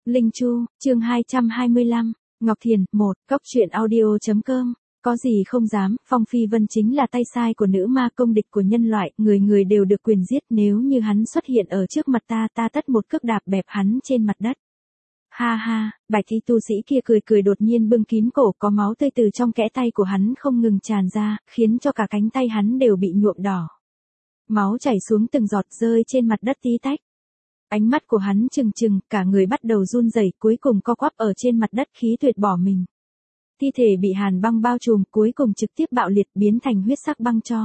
Linh Chu, chương 225, Ngọc Thiền, 1, Cóc truyện audio.com. Có gì không dám, Phong Phi Vân chính là tay sai của nữ ma công địch của nhân loại, người người đều được quyền giết, nếu như hắn xuất hiện ở trước mặt ta tất một cước đạp bẹp hắn trên mặt đất. Ha ha, bạch y tu sĩ kia cười đột nhiên bưng kín cổ, có máu tươi từ trong kẽ tay của hắn không ngừng tràn ra, khiến cho cả cánh tay hắn đều bị nhuộm đỏ. Máu chảy xuống từng giọt rơi trên mặt đất tí tách. Ánh mắt của hắn trừng, cả người bắt đầu run rẩy, cuối cùng co quắp ở trên mặt đất khí tuyệt bỏ mình. Thi thể bị hàn băng bao trùm, cuối cùng trực tiếp bạo liệt biến thành huyết sắc băng tro.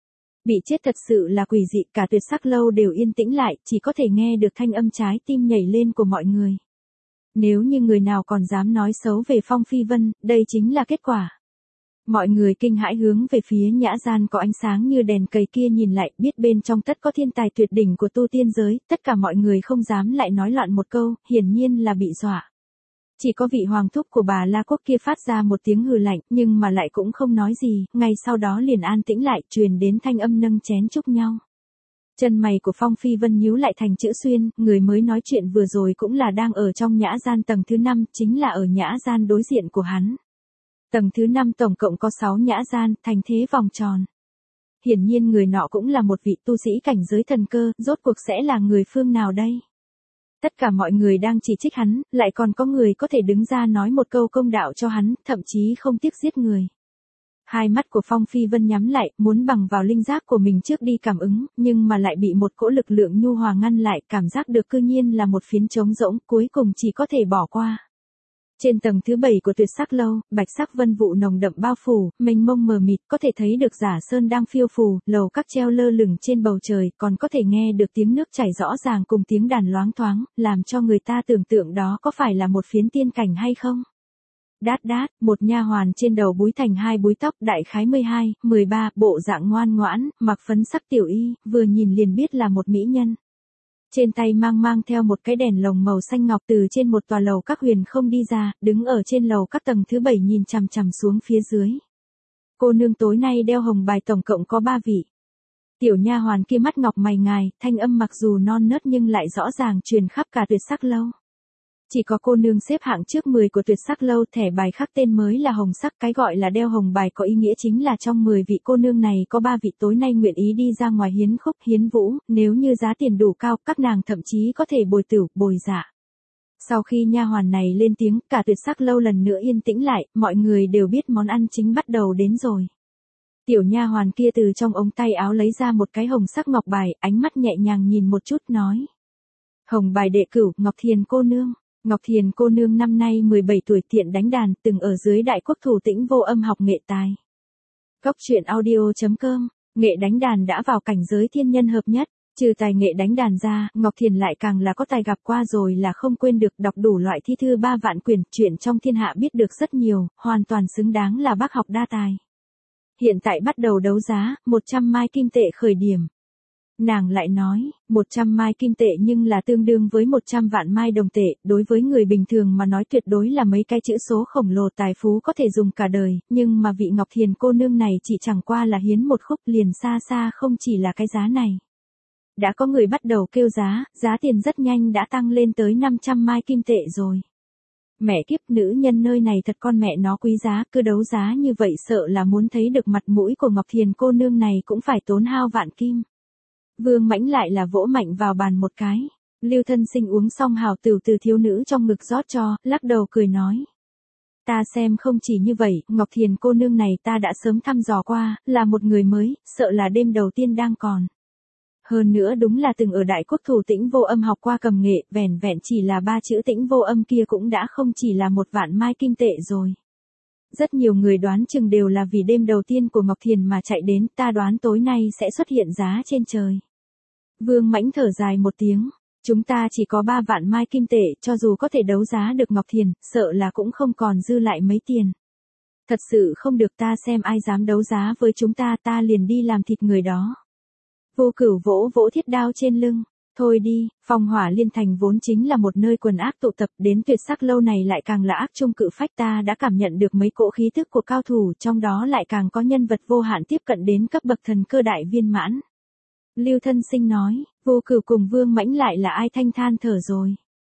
Bị chết thật sự là quỷ dị, cả Tuyệt Sắc lâu đều yên tĩnh lại, chỉ có thể nghe được thanh âm trái tim nhảy lên của mọi người. Nếu như người nào còn dám nói xấu về Phong Phi Vân, đây chính là kết quả. Mọi người kinh hãi hướng về phía nhã gian có ánh sáng như đèn cầy kia nhìn lại, biết bên trong tất có thiên tài tuyệt đỉnh của tu tiên giới, tất cả mọi người không dám lại nói loạn một câu, hiển nhiên là bị dọa. Chỉ có vị hoàng thúc của Bà La Quốc kia phát ra một tiếng hừ lạnh, nhưng mà lại cũng không nói gì, ngay sau đó liền an tĩnh lại, truyền đến thanh âm nâng chén chúc nhau. Chân mày của Phong Phi Vân nhíu lại thành chữ xuyên, người mới nói chuyện vừa rồi cũng là đang ở trong nhã gian tầng thứ 5, chính là ở nhã gian đối diện của hắn. Tầng thứ 5 tổng cộng có 6 nhã gian, thành thế vòng tròn. Hiển nhiên người nọ cũng là một vị tu sĩ cảnh giới thần cơ, rốt cuộc sẽ là người phương nào đây? Tất cả mọi người đang chỉ trích hắn, lại còn có người có thể đứng ra nói một câu công đạo cho hắn, thậm chí không tiếc giết người. Hai mắt của Phong Phi Vân nhắm lại, muốn bằng vào linh giác của mình trước đi cảm ứng, nhưng mà lại bị một cỗ lực lượng nhu hòa ngăn lại, cảm giác được cư nhiên là một phiến trống rỗng, cuối cùng chỉ có thể bỏ qua. Trên tầng thứ 7 của Tuyệt Sắc lâu, bạch sắc vân vụ nồng đậm bao phủ, mênh mông mờ mịt, có thể thấy được giả sơn đang phiêu phù, lầu các treo lơ lửng trên bầu trời, còn có thể nghe được tiếng nước chảy rõ ràng cùng tiếng đàn loáng thoáng, làm cho người ta tưởng tượng đó có phải là một phiến tiên cảnh hay không. Đát, một nha hoàn trên đầu búi thành hai búi tóc, đại khái 12, 13, bộ dạng ngoan ngoãn, mặc phấn sắc tiểu y, vừa nhìn liền biết là một mỹ nhân. Trên tay mang theo một cái đèn lồng màu xanh ngọc, từ trên một tòa lầu các huyền không đi ra, đứng ở trên lầu các tầng thứ 7 nhìn chằm xuống phía dưới. Cô nương tối nay đeo hồng bài tổng cộng có 3 vị. Tiểu nha hoàn kia mắt ngọc mày ngài, thanh âm mặc dù non nớt nhưng lại rõ ràng truyền khắp cả Tuyệt Sắc lâu. Chỉ có cô nương xếp hạng trước 10 của Tuyệt Sắc lâu, thẻ bài khắc tên mới là hồng sắc, cái gọi là đeo hồng bài có ý nghĩa chính là trong 10 vị cô nương này có 3 vị tối nay nguyện ý đi ra ngoài hiến khúc hiến vũ, nếu như giá tiền đủ cao, các nàng thậm chí có thể bồi tửu, bồi dạ. Sau khi nha hoàn này lên tiếng, cả Tuyệt Sắc lâu lần nữa yên tĩnh lại, mọi người đều biết món ăn chính bắt đầu đến rồi. Tiểu nha hoàn kia từ trong ống tay áo lấy ra một cái hồng sắc ngọc bài, ánh mắt nhẹ nhàng nhìn một chút nói: "Hồng bài đệ cửu, Ngọc Thiền cô nương." Ngọc Thiền cô nương năm nay 17 tuổi, tiện đánh đàn, từng ở dưới Đại Quốc thủ tĩnh Vô Âm học nghệ tài. Cóc truyện audio.com, nghệ đánh đàn đã vào cảnh giới thiên nhân hợp nhất, trừ tài nghệ đánh đàn ra, Ngọc Thiền lại càng là có tài, gặp qua rồi là không quên được, đọc đủ loại thi thư 3 vạn quyển, chuyện trong thiên hạ biết được rất nhiều, hoàn toàn xứng đáng là bác học đa tài. Hiện tại bắt đầu đấu giá, 100 mai kim tệ khởi điểm. Nàng lại nói, 100 mai kim tệ nhưng là tương đương với 100 vạn mai đồng tệ, đối với người bình thường mà nói tuyệt đối là mấy cái chữ số khổng lồ, tài phú có thể dùng cả đời, nhưng mà vị Ngọc Thiền cô nương này chỉ chẳng qua là hiến một khúc, liền xa không chỉ là cái giá này. Đã có người bắt đầu kêu giá tiền rất nhanh đã tăng lên tới 500 mai kim tệ rồi. Mẹ kiếp, nữ nhân nơi này thật con mẹ nó quý giá, cứ đấu giá như vậy sợ là muốn thấy được mặt mũi của Ngọc Thiền cô nương này cũng phải tốn hao vạn kim. Vương Mãnh lại là vỗ mạnh vào bàn một cái. Lưu Thân Sinh uống xong hào tửu từ thiếu nữ trong ngực rót cho, lắc đầu cười nói: "Ta xem không chỉ như vậy, Ngọc Thiền cô nương này ta đã sớm thăm dò qua, là một người mới, sợ là đêm đầu tiên đang còn. Hơn nữa đúng là từng ở Đại Quốc thủ tĩnh Vô Âm học qua cầm nghệ, vẻn chỉ là 3 chữ tĩnh vô âm kia cũng đã không chỉ là 1 vạn mai kim tệ rồi. Rất nhiều người đoán chừng đều là vì đêm đầu tiên của Ngọc Thiền mà chạy đến, ta đoán tối nay sẽ xuất hiện giá trên trời." Vương Mãnh thở dài một tiếng: "Chúng ta chỉ có 3 vạn mai kim tệ, cho dù có thể đấu giá được Ngọc Thiền, sợ là cũng không còn dư lại mấy tiền. Thật sự không được, ta xem ai dám đấu giá với chúng ta liền đi làm thịt người đó." Vô Cửu vỗ thiết đao trên lưng: "Thôi đi, Phong Hỏa Liên Thành vốn chính là một nơi quần ác tụ tập, đến Tuyệt Sắc lâu này lại càng là ác trung cự phách, ta đã cảm nhận được mấy cỗ khí tức của cao thủ, trong đó lại càng có nhân vật vô hạn tiếp cận đến cấp bậc thần cơ đại viên mãn." Lưu Thân Sinh nói. Vô Cửu cùng Vương Mãnh lại là ai thanh than thở rồi.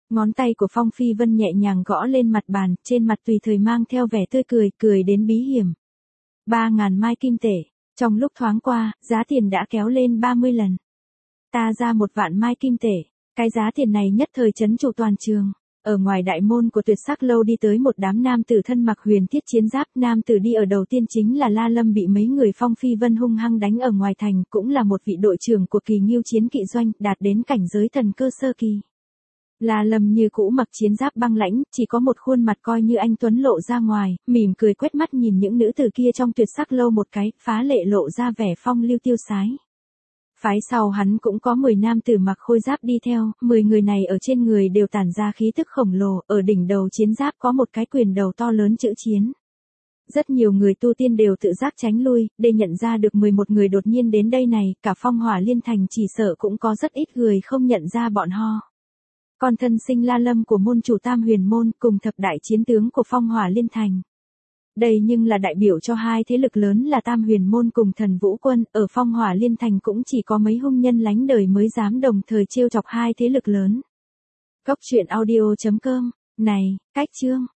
Ngón tay của Phong Phi Vân nhẹ nhàng gõ lên mặt bàn, trên mặt tùy thời mang theo vẻ tươi cười, cười đến bí hiểm. 3.000 mai kim tệ, trong lúc thoáng qua, giá tiền đã kéo lên 30 lần. Ta ra 1 vạn mai kim tệ, cái giá tiền này nhất thời chấn trụ toàn trường. Ở ngoài đại môn của Tuyệt Sắc lâu đi tới một đám nam tử thân mặc huyền thiết chiến giáp, nam tử đi ở đầu tiên chính là La Lâm bị mấy người Phong Phi Vân hung hăng đánh ở ngoài thành, cũng là một vị đội trưởng của Kỳ Ngưu chiến kỵ doanh, đạt đến cảnh giới thần cơ sơ kỳ. La Lâm như cũ mặc chiến giáp băng lãnh, chỉ có một khuôn mặt coi như anh tuấn lộ ra ngoài, mỉm cười quét mắt nhìn những nữ tử kia trong Tuyệt Sắc lâu một cái, phá lệ lộ ra vẻ phong lưu tiêu sái. Phái sau hắn cũng có 10 nam tử mặc khôi giáp đi theo, 10 người này ở trên người đều tản ra khí tức khổng lồ, ở đỉnh đầu chiến giáp có một cái quyền đầu to lớn chữ chiến. Rất nhiều người tu tiên đều tự giác tránh lui, để nhận ra được 11 người đột nhiên đến đây này, cả Phong Hỏa Liên Thành chỉ sợ cũng có rất ít người không nhận ra bọn họ. Còn thân sinh La Lâm của môn chủ Tam Huyền môn cùng thập đại chiến tướng của Phong Hỏa Liên Thành. Đây nhưng là đại biểu cho hai thế lực lớn là Tam Huyền môn cùng Thần Vũ quân, ở Phong Hỏa Liên Thành cũng chỉ có mấy hung nhân lánh đời mới dám đồng thời trêu chọc hai thế lực lớn. Cốc truyện audio.com, này, cách chương.